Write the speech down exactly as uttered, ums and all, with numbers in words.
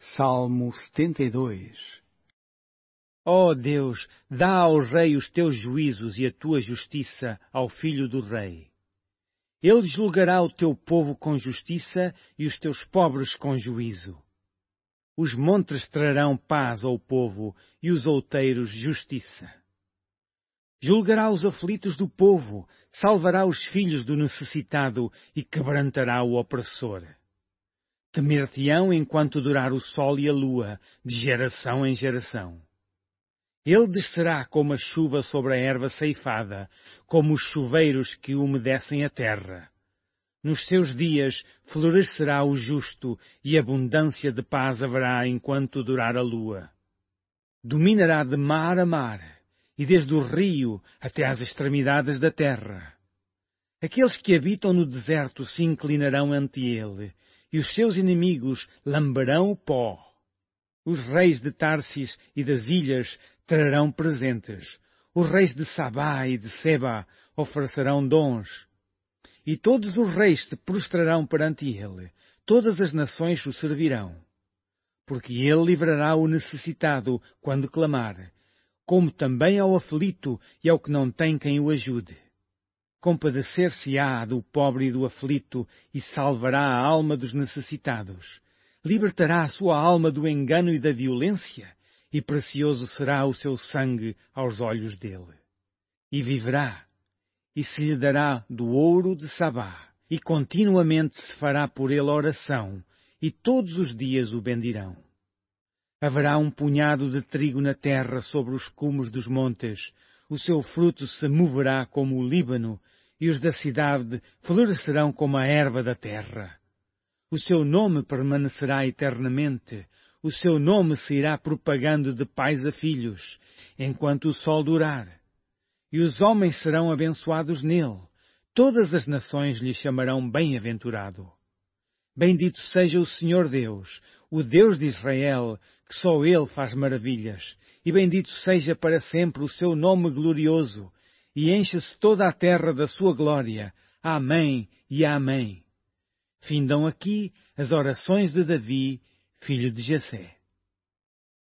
Salmo setenta e dois. Ó Deus, dá ao rei os teus juízos e a tua justiça ao filho do rei. Ele julgará o teu povo com justiça e os teus pobres com juízo. Os montes trarão paz ao povo e os outeiros justiça. Julgará os aflitos do povo, salvará os filhos do necessitado e quebrantará o opressor. Temer-te-ão enquanto durar o sol e a lua, de geração em geração. Ele descerá como a chuva sobre a erva ceifada, como os chuveiros que umedecem a terra. Nos seus dias florescerá o justo e abundância de paz haverá enquanto durar a lua. Dominará de mar a mar, e desde o rio até às extremidades da terra. Aqueles que habitam no deserto se inclinarão ante ele, e os seus inimigos lamberão o pó. Os reis de Tarsis e das ilhas trarão presentes. Os reis de Sabá e de Seba oferecerão dons. E todos os reis se prostrarão perante ele. Todas as nações o servirão. Porque ele livrará o necessitado quando clamar, como também ao aflito e ao que não tem quem o ajude. Compadecer-se-á do pobre e do aflito e salvará a alma dos necessitados. Libertará a sua alma do engano e da violência, e precioso será o seu sangue aos olhos dele. E viverá, e se lhe dará do ouro de Sabá, e continuamente se fará por ele oração, e todos os dias o bendirão. Haverá um punhado de trigo na terra sobre os cumes dos montes, o seu fruto se moverá como o Líbano, e os da cidade florescerão como a erva da terra. O seu nome permanecerá eternamente, o seu nome se irá propagando de pais a filhos, enquanto o sol durar. E os homens serão abençoados nele, todas as nações lhe chamarão bem-aventurado. Bendito seja o Senhor Deus, o Deus de Israel, que só Ele faz maravilhas, e bendito seja para sempre o seu nome glorioso, e encha-se toda a terra da sua glória. Amém e Amém. Findam aqui as orações de Davi, filho de Jessé.